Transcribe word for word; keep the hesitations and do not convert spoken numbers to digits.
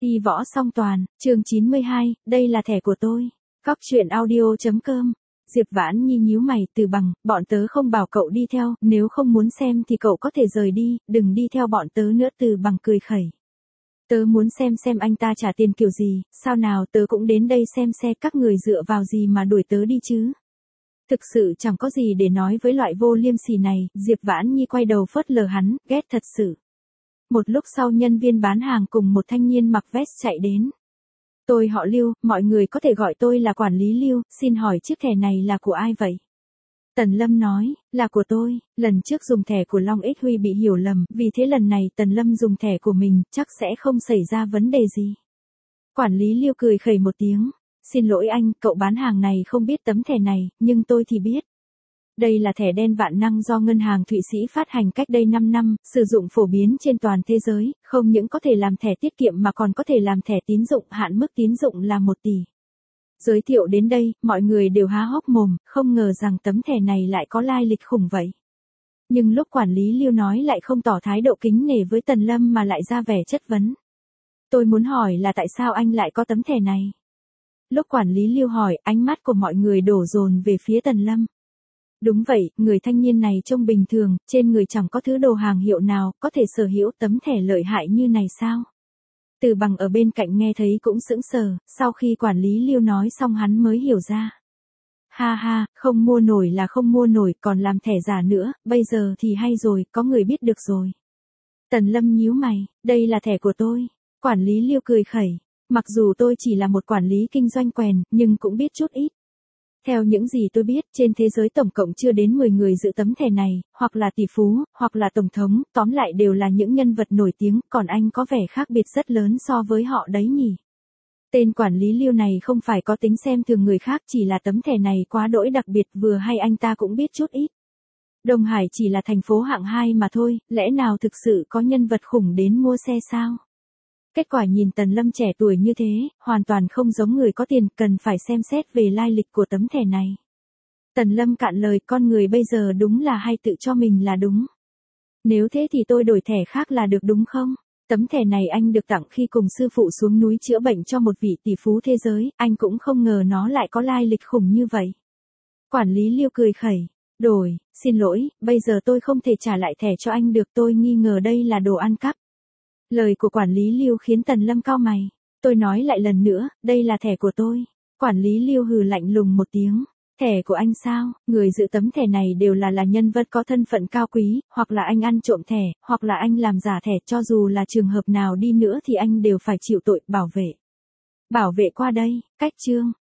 Y võ song toàn, chương chín mươi hai, đây là thẻ của tôi. Góc truyện audio.com. Diệp Vãn Nhi nhíu mày, Từ Bằng, bọn tớ không bảo cậu đi theo, nếu không muốn xem thì cậu có thể rời đi, đừng đi theo bọn tớ nữa. Từ Bằng cười khẩy. Tớ muốn xem xem anh ta trả tiền kiểu gì, sao nào tớ cũng đến đây xem xe, các người dựa vào gì mà đuổi tớ đi chứ. Thực sự chẳng có gì để nói với loại vô liêm sỉ này, Diệp Vãn Nhi quay đầu phớt lờ hắn, ghét thật sự. Một lúc sau nhân viên bán hàng cùng một thanh niên mặc vest chạy đến. Tôi họ Lưu, mọi người có thể gọi tôi là quản lý Lưu, xin hỏi chiếc thẻ này là của ai vậy? Tần Lâm nói, là của tôi, lần trước dùng thẻ của Long Ích Huy bị hiểu lầm, vì thế lần này Tần Lâm dùng thẻ của mình, chắc sẽ không xảy ra vấn đề gì. Quản lý Lưu cười khẩy một tiếng, xin lỗi anh, cậu bán hàng này không biết tấm thẻ này, nhưng tôi thì biết. Đây là thẻ đen vạn năng do Ngân hàng Thụy Sĩ phát hành cách đây năm năm, sử dụng phổ biến trên toàn thế giới, không những có thể làm thẻ tiết kiệm mà còn có thể làm thẻ tín dụng, hạn mức tín dụng là một tỷ. Giới thiệu đến đây, mọi người đều há hốc mồm, không ngờ rằng tấm thẻ này lại có lai lịch khủng vậy. Nhưng lúc quản lý Lưu nói lại không tỏ thái độ kính nể với Tần Lâm mà lại ra vẻ chất vấn. Tôi muốn hỏi là tại sao anh lại có tấm thẻ này? Lúc quản lý Lưu hỏi, ánh mắt của mọi người đổ dồn về phía Tần Lâm. Đúng vậy, người thanh niên này trông bình thường, trên người chẳng có thứ đồ hàng hiệu nào, có thể sở hữu tấm thẻ lợi hại như này sao? Từ Bằng ở bên cạnh nghe thấy cũng sững sờ, sau khi quản lý Lưu nói xong hắn mới hiểu ra. Ha ha, không mua nổi là không mua nổi, còn làm thẻ giả nữa, bây giờ thì hay rồi, có người biết được rồi. Tần Lâm nhíu mày, đây là thẻ của tôi. Quản lý Lưu cười khẩy, mặc dù tôi chỉ là một quản lý kinh doanh quèn, nhưng cũng biết chút ít. Theo những gì tôi biết, trên thế giới tổng cộng chưa đến mười người giữ tấm thẻ này, hoặc là tỷ phú, hoặc là tổng thống, tóm lại đều là những nhân vật nổi tiếng, còn anh có vẻ khác biệt rất lớn so với họ đấy nhỉ. Tên quản lý Lưu này không phải có tính xem thường người khác, chỉ là tấm thẻ này quá đỗi đặc biệt, vừa hay anh ta cũng biết chút ít. Đông Hải chỉ là thành phố hạng hai mà thôi, lẽ nào thực sự có nhân vật khủng đến mua xe sao? Kết quả nhìn Tần Lâm trẻ tuổi như thế, hoàn toàn không giống người có tiền, cần phải xem xét về lai lịch của tấm thẻ này. Tần Lâm cạn lời, con người bây giờ đúng là hay tự cho mình là đúng. Nếu thế thì tôi đổi thẻ khác là được đúng không? Tấm thẻ này anh được tặng khi cùng sư phụ xuống núi chữa bệnh cho một vị tỷ phú thế giới, anh cũng không ngờ nó lại có lai lịch khủng như vậy. Quản lý Lưu cười khẩy, đổi, xin lỗi, bây giờ tôi không thể trả lại thẻ cho anh được, tôi nghi ngờ đây là đồ ăn cắp. Lời của quản lý Lưu khiến Tần Lâm cau mày. Tôi nói lại lần nữa, đây là thẻ của tôi. Quản lý Lưu hừ lạnh lùng một tiếng. Thẻ của anh sao? Người giữ tấm thẻ này đều là là nhân vật có thân phận cao quý, hoặc là anh ăn trộm thẻ, hoặc là anh làm giả thẻ, cho dù là trường hợp nào đi nữa thì anh đều phải chịu tội. Bảo vệ. Bảo vệ qua đây, cách chương.